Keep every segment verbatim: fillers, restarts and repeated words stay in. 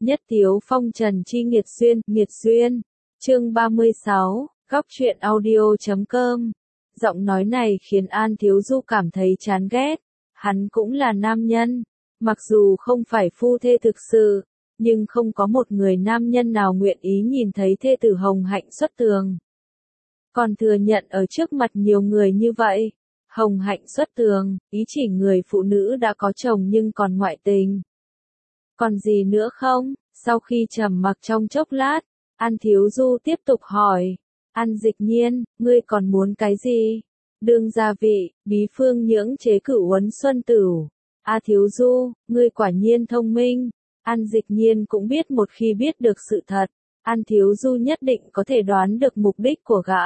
Nhất Tiếu Phong Trần Chi Nghiệt Duyên, Nghiệt Duyên. Chương ba mươi sáu, góc truyện audio chấm com. Giọng nói này khiến An Thiếu Du cảm thấy chán ghét. Hắn cũng là nam nhân, mặc dù không phải phu thê thực sự, nhưng không có một người nam nhân nào nguyện ý nhìn thấy thê tử hồng hạnh xuất tường. Còn thừa nhận ở trước mặt nhiều người như vậy, hồng hạnh xuất tường, ý chỉ người phụ nữ đã có chồng nhưng còn ngoại tình. Còn gì nữa không? Sau khi trầm mặc trong chốc lát, An Thiếu Du tiếp tục hỏi. An Dịch Nhiên, ngươi còn muốn cái gì? Đương gia vị, bí phương nhưỡng chế cửu uấn xuân tửu. A Thiếu Du, ngươi quả nhiên thông minh. An Dịch Nhiên cũng biết một khi biết được sự thật, An Thiếu Du nhất định có thể đoán được mục đích của gã.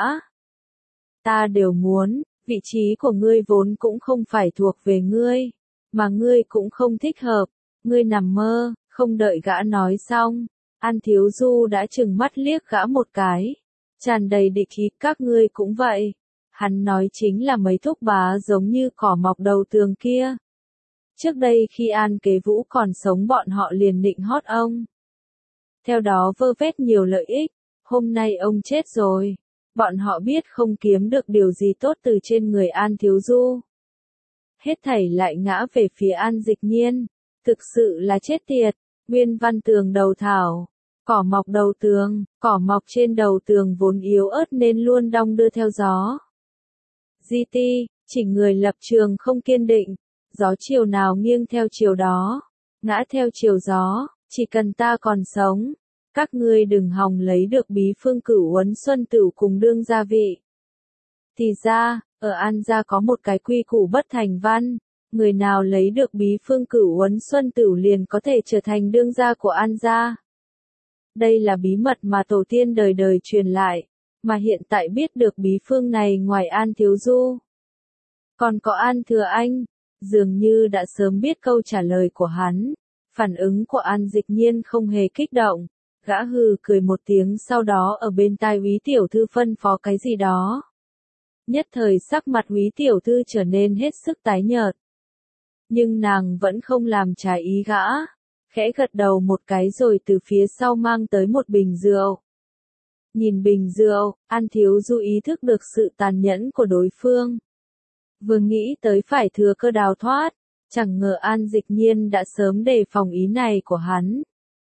Ta đều muốn, vị trí của ngươi vốn cũng không phải thuộc về ngươi, mà ngươi cũng không thích hợp. Ngươi nằm mơ. Không đợi gã nói xong, An Thiếu Du đã trừng mắt liếc gã một cái, tràn đầy địch ý. Các ngươi cũng vậy. Hắn nói chính là mấy thúc bá giống như cỏ mọc đầu tường kia. Trước đây khi An Kế Vũ còn sống bọn họ liền nịnh hót ông, theo đó vơ vét nhiều lợi ích. Hôm nay ông chết rồi, bọn họ biết không kiếm được điều gì tốt từ trên người An Thiếu Du, hết thảy lại ngã về phía An Dịch Nhiên. Thực sự là chết tiệt. Nguyên văn tường đầu thảo. Cỏ mọc đầu tường, cỏ mọc trên đầu tường vốn yếu ớt nên luôn đong đưa theo gió. giê tê, chỉnh người lập trường không kiên định. Gió chiều nào nghiêng theo chiều đó, ngã theo chiều gió. Chỉ cần ta còn sống, các ngươi đừng hòng lấy được bí phương cửu uấn xuân tửu cùng đương gia vị. Thì ra, ở An gia có một cái quy củ bất thành văn. Người nào lấy được bí phương cửu uấn xuân tửu liền có thể trở thành đương gia của An gia. Đây là bí mật mà tổ tiên đời đời truyền lại, mà hiện tại biết được bí phương này ngoài An Thiếu Du, còn có An Thừa Anh, dường như đã sớm biết câu trả lời của hắn. Phản ứng của An Dịch Nhiên không hề kích động, gã hừ cười một tiếng, sau đó ở bên tai Úy tiểu thư phân phó cái gì đó. Nhất thời sắc mặt Úy tiểu thư trở nên hết sức tái nhợt. Nhưng nàng vẫn không làm trái ý gã, khẽ gật đầu một cái rồi từ phía sau mang tới một bình rượu. Nhìn bình rượu, An Thiếu Du ý thức được sự tàn nhẫn của đối phương. Vừa nghĩ tới phải thừa cơ đào thoát, chẳng ngờ An Dịch Nhiên đã sớm đề phòng ý này của hắn.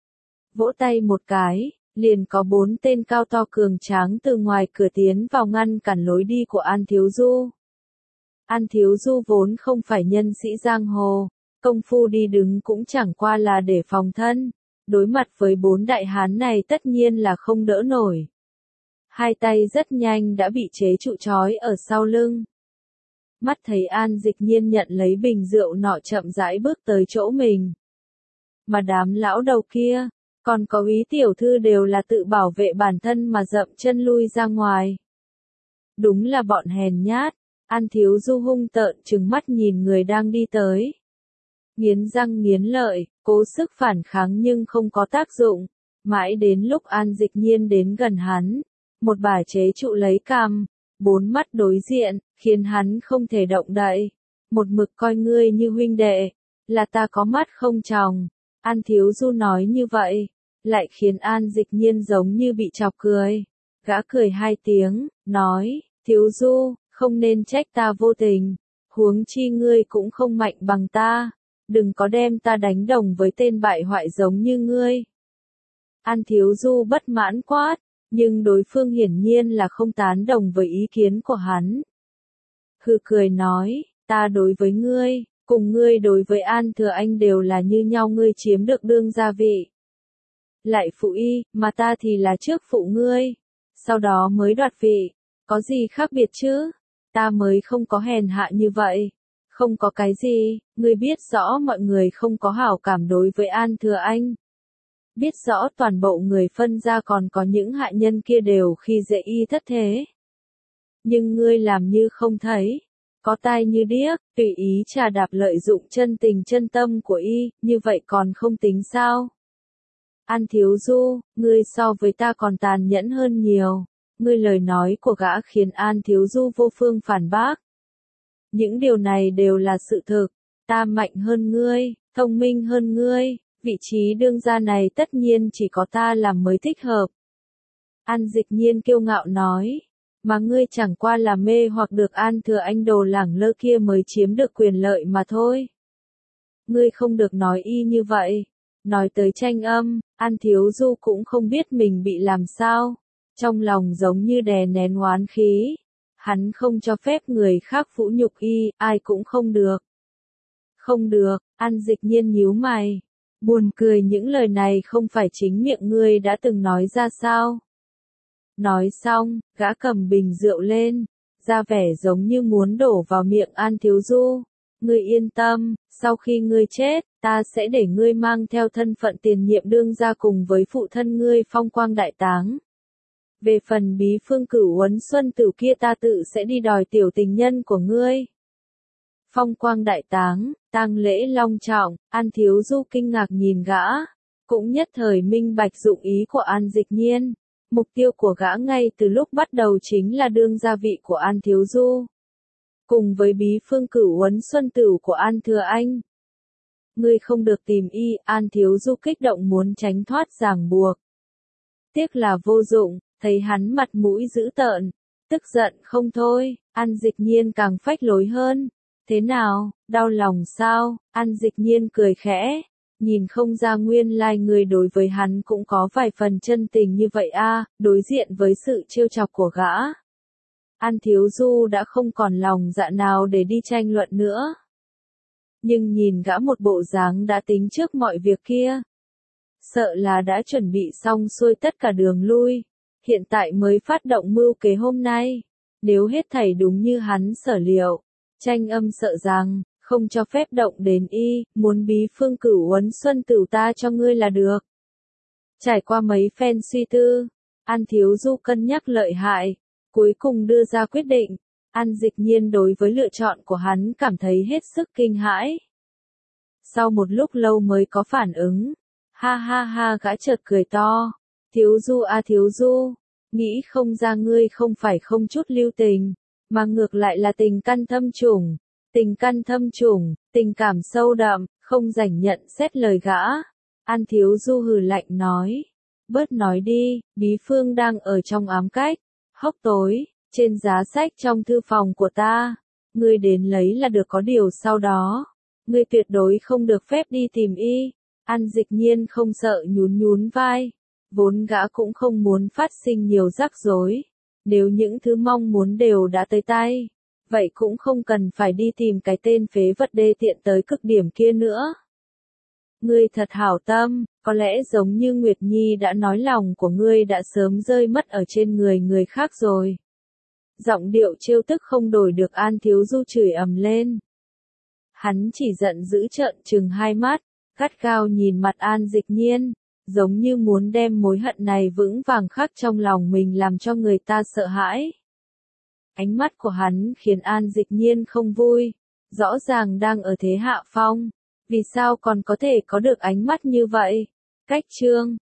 Vỗ tay một cái, liền có bốn tên cao to cường tráng từ ngoài cửa tiến vào ngăn cản lối đi của An Thiếu Du. An Thiếu Du vốn không phải nhân sĩ giang hồ, công phu đi đứng cũng chẳng qua là để phòng thân. Đối mặt với bốn đại hán này tất nhiên là không đỡ nổi. Hai tay rất nhanh đã bị chế trụ trói ở sau lưng. Mắt thấy An Dịch Nhiên nhận lấy bình rượu nọ chậm rãi bước tới chỗ mình. Mà đám lão đầu kia, còn có Úy tiểu thư đều là tự bảo vệ bản thân mà dậm chân lui ra ngoài. Đúng là bọn hèn nhát. An Thiếu Du hung tợn trừng mắt nhìn người đang đi tới. Nghiến răng nghiến lợi, cố sức phản kháng nhưng không có tác dụng. Mãi đến lúc An Dịch Nhiên đến gần hắn, một bà chế trụ lấy cằm, bốn mắt đối diện, khiến hắn không thể động đậy. Một mực coi ngươi như huynh đệ, là ta có mắt không tròng. An Thiếu Du nói như vậy, lại khiến An Dịch Nhiên giống như bị chọc cười. Gã cười hai tiếng, nói, Thiếu Du, không nên trách ta vô tình, huống chi ngươi cũng không mạnh bằng ta, đừng có đem ta đánh đồng với tên bại hoại giống như ngươi. An Thiếu Du bất mãn quát, nhưng đối phương hiển nhiên là không tán đồng với ý kiến của hắn. Hừ cười nói, ta đối với ngươi, cùng ngươi đối với An Thừa Anh đều là như nhau, ngươi chiếm được đương gia vị. Lại phụ y, mà ta thì là trước phụ ngươi, sau đó mới đoạt vị, có gì khác biệt chứ? Ta mới không có hèn hạ như vậy. Không có cái gì, ngươi biết rõ mọi người không có hảo cảm đối với An Thừa Anh. Biết rõ toàn bộ người phân ra còn có những hạ nhân kia đều khi dễ y thất thế. Nhưng ngươi làm như không thấy, có tai như điếc, tùy ý trà đạp lợi dụng chân tình chân tâm của y, như vậy còn không tính sao? An Thiếu Du, ngươi so với ta còn tàn nhẫn hơn nhiều. Ngươi lời nói của gã khiến An Thiếu Du vô phương phản bác. Những điều này đều là sự thực. Ta mạnh hơn ngươi, thông minh hơn ngươi, vị trí đương gia này tất nhiên chỉ có ta làm mới thích hợp. An Dịch Nhiên kiêu ngạo nói, mà ngươi chẳng qua là mê hoặc được An Thừa Anh đồ lẳng lơ kia mới chiếm được quyền lợi mà thôi. Ngươi không được nói y như vậy. Nói tới Tranh Âm, An Thiếu Du cũng không biết mình bị làm sao. Trong lòng giống như đè nén oán khí. Hắn không cho phép người khác vũ nhục y, ai cũng không được. Không được, An Dịch Nhiên nhíu mày. Buồn cười, những lời này không phải chính miệng ngươi đã từng nói ra sao? Nói xong, gã cầm bình rượu lên, ra vẻ giống như muốn đổ vào miệng An Thiếu Du. Ngươi yên tâm, sau khi ngươi chết, ta sẽ để ngươi mang theo thân phận tiền nhiệm đương gia cùng với phụ thân ngươi phong quang đại táng. Về phần Bí Phương Cửu Uấn Xuân Tử kia ta tự sẽ đi đòi tiểu tình nhân của ngươi. Phong quang đại táng, tang lễ long trọng, An Thiếu Du kinh ngạc nhìn gã, cũng nhất thời minh bạch dụng ý của An Dịch Nhiên. Mục tiêu của gã ngay từ lúc bắt đầu chính là đương gia vị của An Thiếu Du. Cùng với Bí Phương Cửu Uấn Xuân Tử của An Thừa Anh. Ngươi không được tìm y, An Thiếu Du kích động muốn tránh thoát ràng buộc. Tiếc là vô dụng, thấy hắn mặt mũi dữ tợn, tức giận không thôi, An Dịch Nhiên càng phách lối hơn. Thế nào, đau lòng sao? An Dịch Nhiên cười khẽ, nhìn không ra nguyên lai người đối với hắn cũng có vài phần chân tình như vậy a. Đối diện với sự trêu chọc của gã. An Thiếu Du đã không còn lòng dạ nào để đi tranh luận nữa. Nhưng nhìn gã một bộ dáng đã tính trước mọi việc kia. Sợ là đã chuẩn bị xong xuôi tất cả đường lui. Hiện tại mới phát động mưu kế hôm nay. Nếu hết thảy đúng như hắn sở liệu. Tranh Âm sợ rằng, không cho phép động đến y, muốn Bí Phương Cửu Uấn Xuân Tử ta cho ngươi là được. Trải qua mấy phen suy tư, An Thiếu Du cân nhắc lợi hại, cuối cùng đưa ra quyết định. An Dịch Nhiên đối với lựa chọn của hắn cảm thấy hết sức kinh hãi. Sau một lúc lâu mới có phản ứng, ha ha ha gã chợt cười to, Thiếu Du a Thiếu Du, nghĩ không ra ngươi không phải không chút lưu tình. Mà ngược lại là tình căn thâm trùng, tình căn thâm trùng, tình cảm sâu đậm, không rảnh nhận xét lời gã. An Thiếu Du hừ lạnh nói, bớt nói đi, Bí Phương đang ở trong ám cách, hốc tối, trên giá sách trong thư phòng của ta, ngươi đến lấy là được, có điều sau đó, ngươi tuyệt đối không được phép đi tìm y. An Dịch Nhiên không sợ nhún nhún vai, vốn gã cũng không muốn phát sinh nhiều rắc rối. Nếu những thứ mong muốn đều đã tới tay, vậy cũng không cần phải đi tìm cái tên phế vật đê tiện tới cực điểm kia nữa. Ngươi thật hảo tâm, có lẽ giống như Nguyệt Nhi đã nói, lòng của ngươi đã sớm rơi mất ở trên người người khác rồi. Giọng điệu trêu tức không đổi được, An Thiếu Du chửi ầm lên. Hắn chỉ giận dữ trợn trừng hai mắt, gắt gao nhìn mặt An Dịch Nhiên. Giống như muốn đem mối hận này vững vàng khắc trong lòng mình làm cho người ta sợ hãi. Ánh mắt của hắn khiến An Dịch Nhiên không vui, rõ ràng đang ở thế hạ phong, vì sao còn có thể có được ánh mắt như vậy? Cách chương